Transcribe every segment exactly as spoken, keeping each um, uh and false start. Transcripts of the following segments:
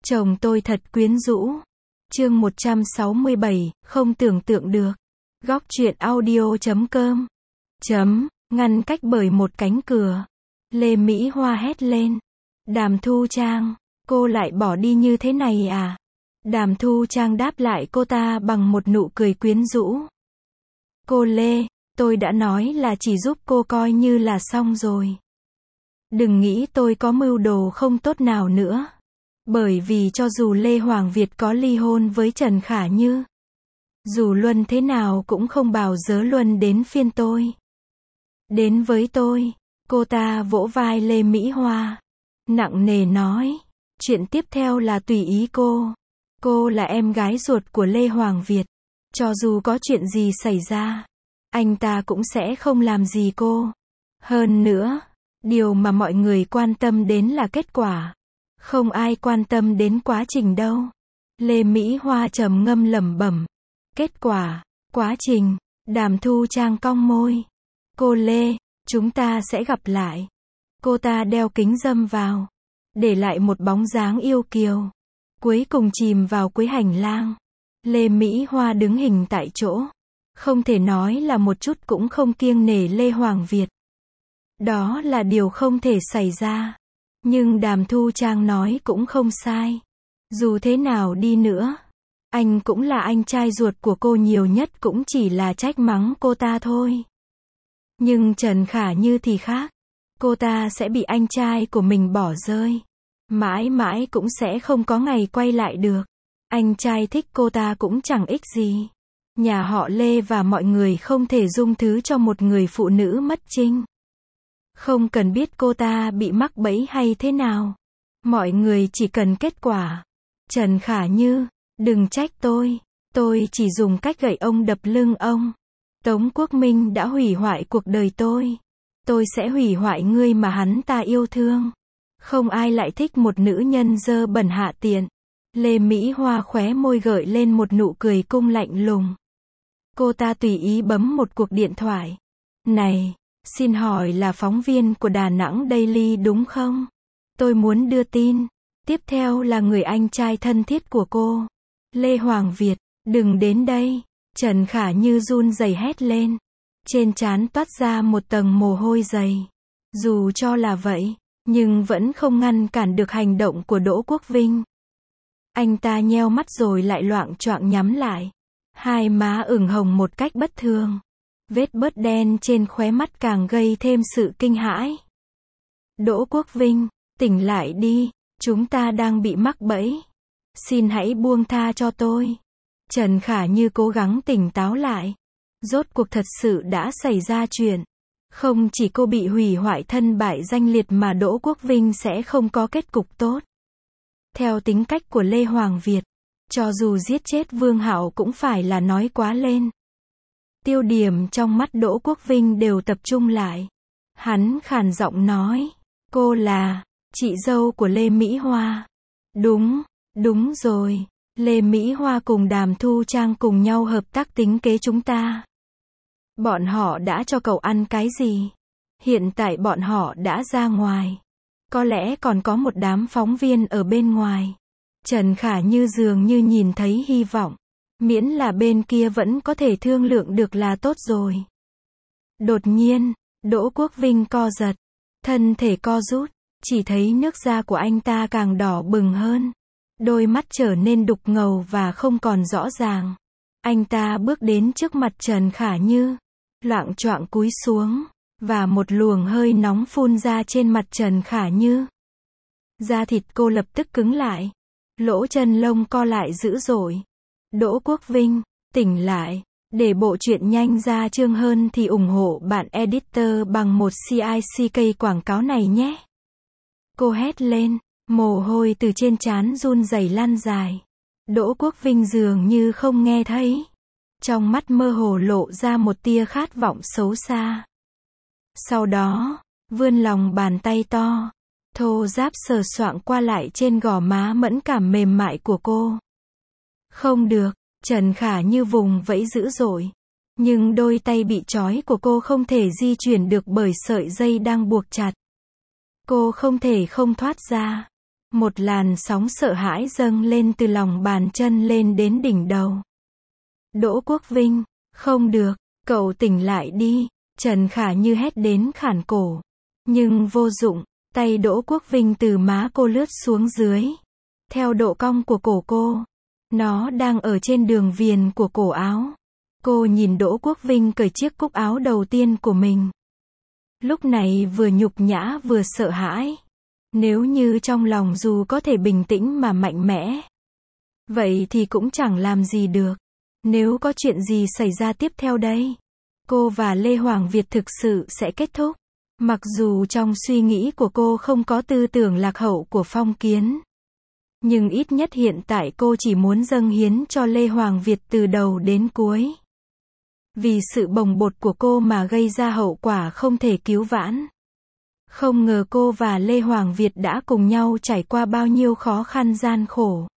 Chồng tôi thật quyến rũ. Chương một trăm sáu mươi bảy, không tưởng tượng được. Góc truyện audio chấm com. Chấm, ngăn cách bởi một cánh cửa. Lê Mỹ Hoa hét lên. Đàm Thu Trang, cô lại bỏ đi như thế này à? Đàm Thu Trang đáp lại cô ta bằng một nụ cười quyến rũ. Cô Lê, tôi đã nói là chỉ giúp cô coi như là xong rồi. Đừng nghĩ tôi có mưu đồ không tốt nào nữa. Bởi vì cho dù Lê Hoàng Việt có ly hôn với Trần Khả Như, dù Luân thế nào cũng không bào dớ Luân đến phiên tôi. Đến với tôi, cô ta vỗ vai Lê Mỹ Hoa, nặng nề nói, chuyện tiếp theo là tùy ý cô. Cô là em gái ruột của Lê Hoàng Việt. Cho dù có chuyện gì xảy ra, anh ta cũng sẽ không làm gì cô. Hơn nữa, điều mà mọi người quan tâm đến là kết quả. Không ai quan tâm đến quá trình đâu. Lê Mỹ Hoa trầm ngâm lẩm bẩm. Kết quả, quá trình. Đàm Thu Trang cong môi. Cô Lê, chúng ta sẽ gặp lại. Cô ta đeo kính râm vào, để lại một bóng dáng yêu kiều. Cuối cùng chìm vào cuối hành lang. Lê Mỹ Hoa đứng hình tại chỗ. Không thể nói là một chút cũng không kiêng nể Lê Hoàng Việt. Đó là điều không thể xảy ra. Nhưng Đàm Thu Trang nói cũng không sai. Dù thế nào đi nữa, anh cũng là anh trai ruột của cô, nhiều nhất cũng chỉ là trách mắng cô ta thôi. Nhưng Trần Khả Như thì khác. Cô ta sẽ bị anh trai của mình bỏ rơi. Mãi mãi cũng sẽ không có ngày quay lại được. Anh trai thích cô ta cũng chẳng ích gì. Nhà họ Lê và mọi người không thể dung thứ cho một người phụ nữ mất trinh. Không cần biết cô ta bị mắc bẫy hay thế nào. Mọi người chỉ cần kết quả. Trần Khả Như, đừng trách tôi. Tôi chỉ dùng cách gậy ông đập lưng ông. Tống Quốc Minh đã hủy hoại cuộc đời tôi. Tôi sẽ hủy hoại ngươi mà hắn ta yêu thương. Không ai lại thích một nữ nhân dơ bẩn hạ tiện. Lê Mỹ Hoa khóe môi gợi lên một nụ cười cung lạnh lùng. Cô ta tùy ý bấm một cuộc điện thoại. Này, xin hỏi là phóng viên của Đà Nẵng Daily đúng không? Tôi muốn đưa tin. Tiếp theo là người anh trai thân thiết của cô. Lê Hoàng Việt, đừng đến đây. Trần Khả Như run rẩy hét lên. Trên trán toát ra một tầng mồ hôi dày. Dù cho là vậy, nhưng vẫn không ngăn cản được hành động của Đỗ Quốc Vinh. Anh ta nheo mắt rồi lại loạng choạng nhắm lại. Hai má ửng hồng một cách bất thường. Vết bớt đen trên khóe mắt càng gây thêm sự kinh hãi. Đỗ Quốc Vinh, tỉnh lại đi, chúng ta đang bị mắc bẫy. Xin hãy buông tha cho tôi. Trần Khả Như cố gắng tỉnh táo lại. Rốt cuộc thật sự đã xảy ra chuyện. Không chỉ cô bị hủy hoại thân bại danh liệt mà Đỗ Quốc Vinh sẽ không có kết cục tốt. Theo tính cách của Lê Hoàng Việt, cho dù giết chết Vương Hạo cũng phải là nói quá lên. Tiêu điểm trong mắt Đỗ Quốc Vinh đều tập trung lại. Hắn khàn giọng nói, cô là chị dâu của Lê Mỹ Hoa. Đúng, đúng rồi. Lê Mỹ Hoa cùng Đàm Thu Trang cùng nhau hợp tác tính kế chúng ta. Bọn họ đã cho cậu ăn cái gì? Hiện tại bọn họ đã ra ngoài. Có lẽ còn có một đám phóng viên ở bên ngoài. Trần Khả Như dường như nhìn thấy hy vọng. Miễn là bên kia vẫn có thể thương lượng được là tốt rồi. Đột nhiên, Đỗ Quốc Vinh co giật. Thân thể co rút. Chỉ thấy nước da của anh ta càng đỏ bừng hơn. Đôi mắt trở nên đục ngầu và không còn rõ ràng. Anh ta bước đến trước mặt Trần Khả Như. Loạng choạng cúi xuống. Và một luồng hơi nóng phun ra trên mặt Trần Khả Như. Da thịt cô lập tức cứng lại. Lỗ chân lông co lại dữ dội. Đỗ Quốc Vinh, tỉnh lại. Để bộ truyện nhanh ra chương hơn thì ủng hộ bạn editor bằng một xê i xê ca quảng cáo này nhé. Cô hét lên. Mồ hôi từ trên trán run rẩy lan dài. Đỗ Quốc Vinh dường như không nghe thấy. Trong mắt mơ hồ lộ ra một tia khát vọng xấu xa. Sau đó, vươn lòng bàn tay to, thô ráp sờ soạng qua lại trên gò má mẫn cảm mềm mại của cô. Không được, Trần Khả Như vùng vẫy dữ dội. Nhưng đôi tay bị trói của cô không thể di chuyển được bởi sợi dây đang buộc chặt. Cô không thể không thoát ra. Một làn sóng sợ hãi dâng lên từ lòng bàn chân lên đến đỉnh đầu. Đỗ Quốc Vinh, không được, cậu tỉnh lại đi, Trần Khả Như hét đến khản cổ. Nhưng vô dụng, tay Đỗ Quốc Vinh từ má cô lướt xuống dưới. Theo độ cong của cổ cô. Nó đang ở trên đường viền của cổ áo. Cô nhìn Đỗ Quốc Vinh cởi chiếc cúc áo đầu tiên của mình. Lúc này vừa nhục nhã vừa sợ hãi. Nếu như trong lòng dù có thể bình tĩnh mà mạnh mẽ, vậy thì cũng chẳng làm gì được. Nếu có chuyện gì xảy ra tiếp theo đây, cô và Lê Hoàng Việt thực sự sẽ kết thúc. Mặc dù trong suy nghĩ của cô không có tư tưởng lạc hậu của phong kiến, nhưng ít nhất hiện tại cô chỉ muốn dâng hiến cho Lê Hoàng Việt từ đầu đến cuối. Vì sự bồng bột của cô mà gây ra hậu quả không thể cứu vãn. Không ngờ cô và Lê Hoàng Việt đã cùng nhau trải qua bao nhiêu khó khăn gian khổ.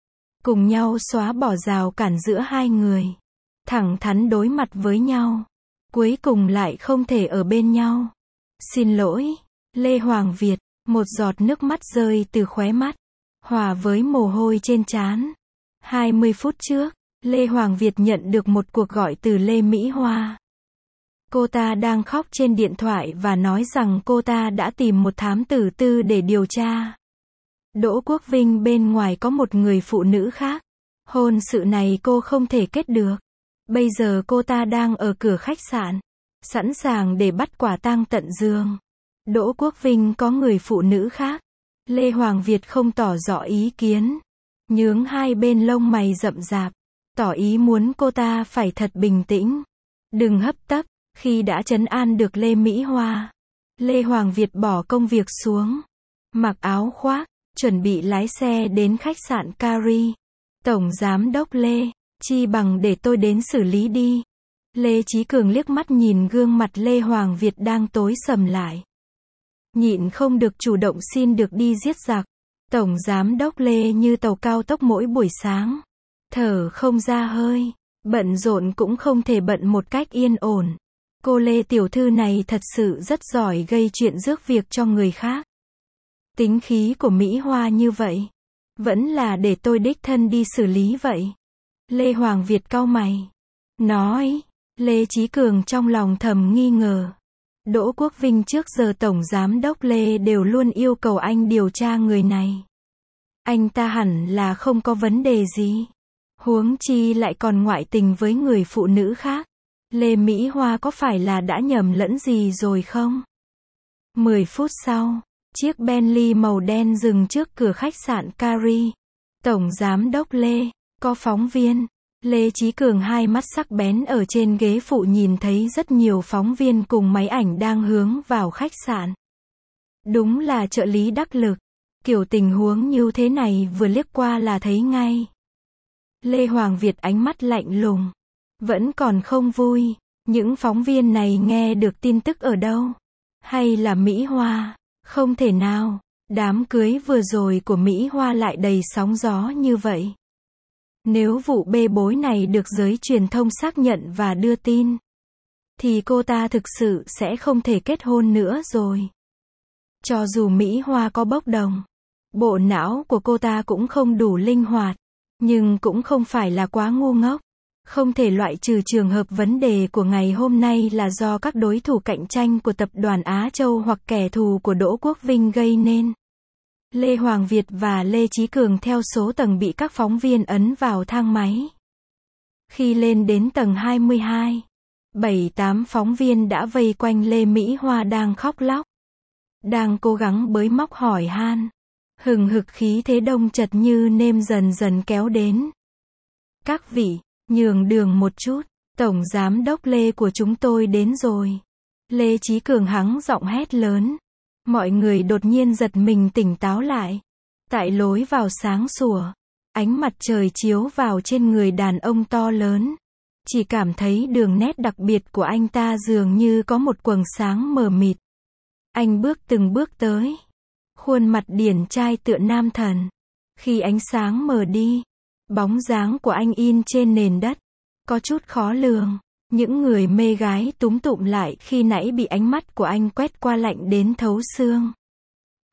Cùng nhau xóa bỏ rào cản giữa hai người. Thẳng thắn đối mặt với nhau. Cuối cùng lại không thể ở bên nhau. Xin lỗi, Lê Hoàng Việt, một giọt nước mắt rơi từ khóe mắt, hòa với mồ hôi trên trán. hai mươi phút trước, Lê Hoàng Việt nhận được một cuộc gọi từ Lê Mỹ Hoa. Cô ta đang khóc trên điện thoại và nói rằng cô ta đã tìm một thám tử tư để điều tra. Đỗ Quốc Vinh bên ngoài có một người phụ nữ khác. Hôn sự này cô không thể kết được. Bây giờ cô ta đang ở cửa khách sạn, sẵn sàng để bắt quả tang tận giường. Đỗ Quốc Vinh có người phụ nữ khác. Lê Hoàng Việt không tỏ rõ ý kiến. Nhướng hai bên lông mày rậm rạp. Tỏ ý muốn cô ta phải thật bình tĩnh. Đừng hấp tấp. Khi đã trấn an được Lê Mỹ Hoa, Lê Hoàng Việt bỏ công việc xuống. Mặc áo khoác, chuẩn bị lái xe đến khách sạn Cari. Tổng Giám đốc Lê, chi bằng để tôi đến xử lý đi. Lê Chí Cường liếc mắt nhìn gương mặt Lê Hoàng Việt đang tối sầm lại. Nhịn không được chủ động xin được đi giết giặc. Tổng Giám đốc Lê như tàu cao tốc mỗi buổi sáng. Thở không ra hơi. Bận rộn cũng không thể bận một cách yên ổn. Cô Lê tiểu thư này thật sự rất giỏi gây chuyện rước việc cho người khác. Tính khí của Mỹ Hoa như vậy. Vẫn là để tôi đích thân đi xử lý vậy. Lê Hoàng Việt cau mày. Nói. Lê Chí Cường trong lòng thầm nghi ngờ. Đỗ Quốc Vinh trước giờ Tổng Giám đốc Lê đều luôn yêu cầu anh điều tra người này. Anh ta hẳn là không có vấn đề gì. Huống chi lại còn ngoại tình với người phụ nữ khác. Lê Mỹ Hoa có phải là đã nhầm lẫn gì rồi không? mười phút sau, chiếc Bentley màu đen dừng trước cửa khách sạn Cari. Tổng Giám đốc Lê, có phóng viên. Lê Chí Cường hai mắt sắc bén ở trên ghế phụ nhìn thấy rất nhiều phóng viên cùng máy ảnh đang hướng vào khách sạn. Đúng là trợ lý đắc lực. Kiểu tình huống như thế này vừa liếc qua là thấy ngay. Lê Hoàng Việt ánh mắt lạnh lùng. Vẫn còn không vui. Những phóng viên này nghe được tin tức ở đâu? Hay là Mỹ Hoa? Không thể nào. Đám cưới vừa rồi của Mỹ Hoa lại đầy sóng gió như vậy. Nếu vụ bê bối này được giới truyền thông xác nhận và đưa tin, thì cô ta thực sự sẽ không thể kết hôn nữa rồi. Cho dù Mỹ Hoa có bốc đồng, bộ não của cô ta cũng không đủ linh hoạt, nhưng cũng không phải là quá ngu ngốc. Không thể loại trừ trường hợp vấn đề của ngày hôm nay là do các đối thủ cạnh tranh của tập đoàn Á Châu hoặc kẻ thù của Đỗ Quốc Vinh gây nên. Lê Hoàng Việt và Lê Chí Cường theo số tầng bị các phóng viên ấn vào thang máy. Khi lên đến tầng hai mươi hai, bảy tám phóng viên đã vây quanh Lê Mỹ Hoa đang khóc lóc. Đang cố gắng bới móc hỏi han. Hừng hực khí thế đông chật như nêm dần dần kéo đến. Các vị, nhường đường một chút, Tổng Giám đốc Lê của chúng tôi đến rồi. Lê Chí Cường hắng giọng hét lớn. Mọi người đột nhiên giật mình tỉnh táo lại. Tại lối vào sáng sủa, ánh mặt trời chiếu vào trên người đàn ông to lớn. Chỉ cảm thấy đường nét đặc biệt của anh ta dường như có một quầng sáng mờ mịt. Anh bước từng bước tới. Khuôn mặt điển trai tựa nam thần. Khi ánh sáng mờ đi, bóng dáng của anh in trên nền đất. Có chút khó lường. Những người mê gái túm tụm lại khi nãy bị ánh mắt của anh quét qua lạnh đến thấu xương.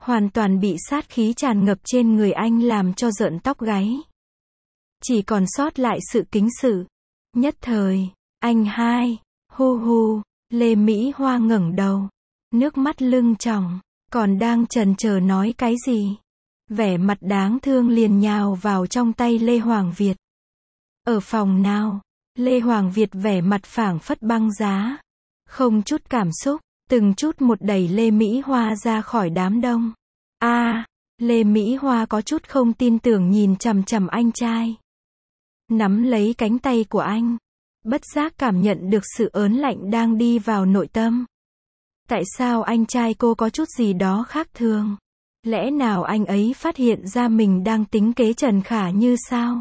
hoàn toàn bị sát khí tràn ngập trên người anh làm cho rợn tóc gáy. Chỉ còn sót lại sự kính sự. Nhất thời, anh hai, hu hu, Lê Mỹ Hoa ngẩng đầu, nước mắt lưng tròng, còn đang chần chờ nói cái gì. Vẻ mặt đáng thương liền nhào vào trong tay Lê Hoàng Việt. Ở phòng nào? Lê Hoàng Việt vẻ mặt phảng phất băng giá, không chút cảm xúc, từng chút một đẩy Lê Mỹ Hoa ra khỏi đám đông. A, à, Lê Mỹ Hoa có chút không tin tưởng nhìn chằm chằm anh trai. Nắm lấy cánh tay của anh, bất giác cảm nhận được sự ớn lạnh đang đi vào nội tâm. Tại sao anh trai cô có chút gì đó khác thường? Lẽ nào anh ấy phát hiện ra mình đang tính kế Trần Khả Như sao?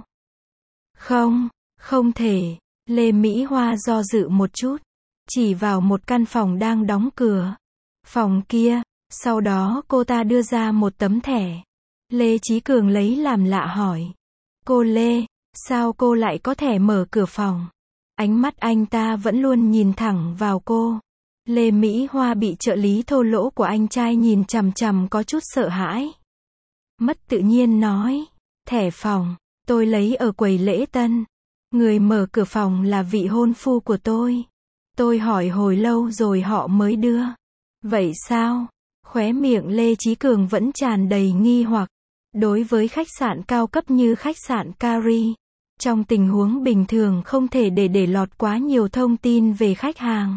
Không, không thể. Lê Mỹ Hoa do dự một chút, chỉ vào một căn phòng đang đóng cửa. Phòng kia, sau đó cô ta đưa ra một tấm thẻ. Lê Chí Cường lấy làm lạ hỏi. Cô Lê, sao cô lại có thể mở cửa phòng? Ánh mắt anh ta vẫn luôn nhìn thẳng vào cô. Lê Mỹ Hoa bị trợ lý thô lỗ của anh trai nhìn chằm chằm có chút sợ hãi. Mất tự nhiên nói. Thẻ phòng, tôi lấy ở quầy lễ tân. Người mở cửa phòng là vị hôn phu của tôi. Tôi hỏi hồi lâu rồi họ mới đưa. Vậy sao? Khóe miệng Lê Chí Cường vẫn tràn đầy nghi hoặc. Đối với khách sạn cao cấp như khách sạn Cari, trong tình huống bình thường không thể để để lọt quá nhiều thông tin về khách hàng.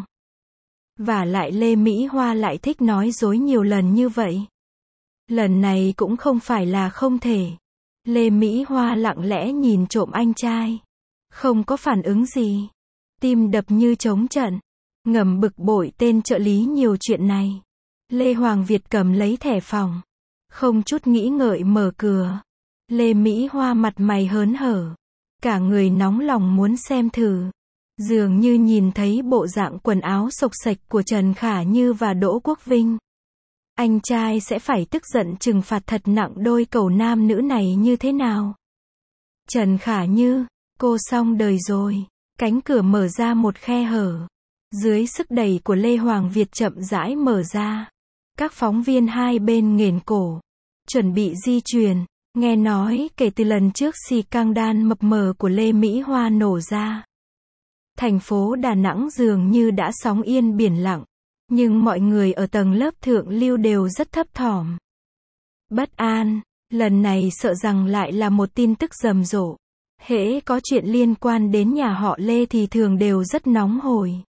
Và lại Lê Mỹ Hoa lại thích nói dối nhiều lần như vậy. Lần này cũng không phải là không thể. Lê Mỹ Hoa lặng lẽ nhìn trộm anh trai. Không có phản ứng gì. Tim đập như trống trận. Ngầm bực bội tên trợ lý nhiều chuyện này. Lê Hoàng Việt cầm lấy thẻ phòng. Không chút nghĩ ngợi mở cửa. Lê Mỹ Hoa mặt mày hớn hở. Cả người nóng lòng muốn xem thử. Dường như nhìn thấy bộ dạng quần áo xộc xệch của Trần Khả Như và Đỗ Quốc Vinh. Anh trai sẽ phải tức giận trừng phạt thật nặng đôi cẩu nam nữ này như thế nào? Trần Khả Như, cô xong đời rồi. Cánh cửa mở ra một khe hở. Dưới sức đẩy của Lê Hoàng Việt chậm rãi mở ra. Các phóng viên hai bên nghển cổ. Chuẩn bị di chuyển. Nghe nói kể từ lần trước xì căng đan mập mờ của Lê Mỹ Hoa nổ ra. Thành phố Đà Nẵng dường như đã sóng yên biển lặng. Nhưng mọi người ở tầng lớp thượng lưu đều rất thấp thỏm. Bất an, lần này sợ rằng lại là một tin tức rầm rộ. Hễ có chuyện liên quan đến nhà họ Lê thì thường đều rất nóng hổi.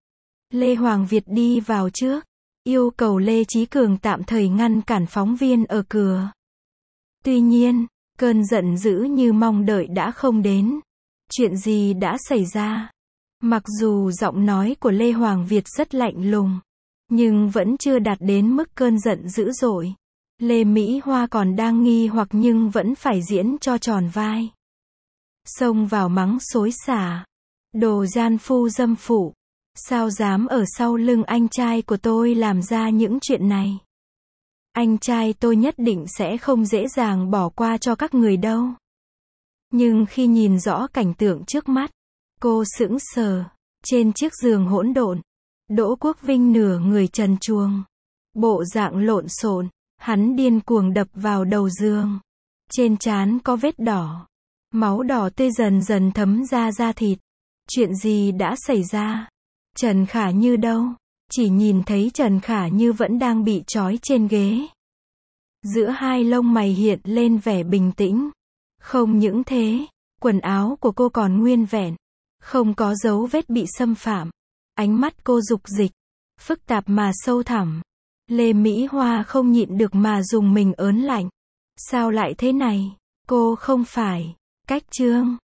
Lê Hoàng Việt đi vào trước, yêu cầu Lê Chí Cường tạm thời ngăn cản phóng viên ở cửa. Tuy nhiên, cơn giận dữ như mong đợi đã không đến. Chuyện gì đã xảy ra? Mặc dù giọng nói của Lê Hoàng Việt rất lạnh lùng, nhưng vẫn chưa đạt đến mức cơn giận dữ dội. Lê Mỹ Hoa còn đang nghi hoặc nhưng vẫn phải diễn cho tròn vai. Xông vào mắng xối xả. Đồ gian phu dâm phụ. Sao dám ở sau lưng anh trai của tôi làm ra những chuyện này? Anh trai tôi nhất định sẽ không dễ dàng bỏ qua cho các người đâu. Nhưng khi nhìn rõ cảnh tượng trước mắt, cô sững sờ. Trên chiếc giường hỗn độn, Đỗ Quốc Vinh nửa người trần truồng. Bộ dạng lộn xộn, hắn điên cuồng đập vào đầu giường. Trên trán có vết đỏ. Máu đỏ tươi dần dần thấm ra da thịt. Chuyện gì đã xảy ra? Trần Khả Như đâu? Chỉ nhìn thấy Trần Khả Như vẫn đang bị trói trên ghế. Giữa hai lông mày hiện lên vẻ bình tĩnh. Không những thế, quần áo của cô còn nguyên vẹn. Không có dấu vết bị xâm phạm. Ánh mắt cô dục dịch. Phức tạp mà sâu thẳm. Lê Mỹ Hoa không nhịn được mà dùng mình ớn lạnh. Sao lại thế này? Cô không phải. Cách Trương.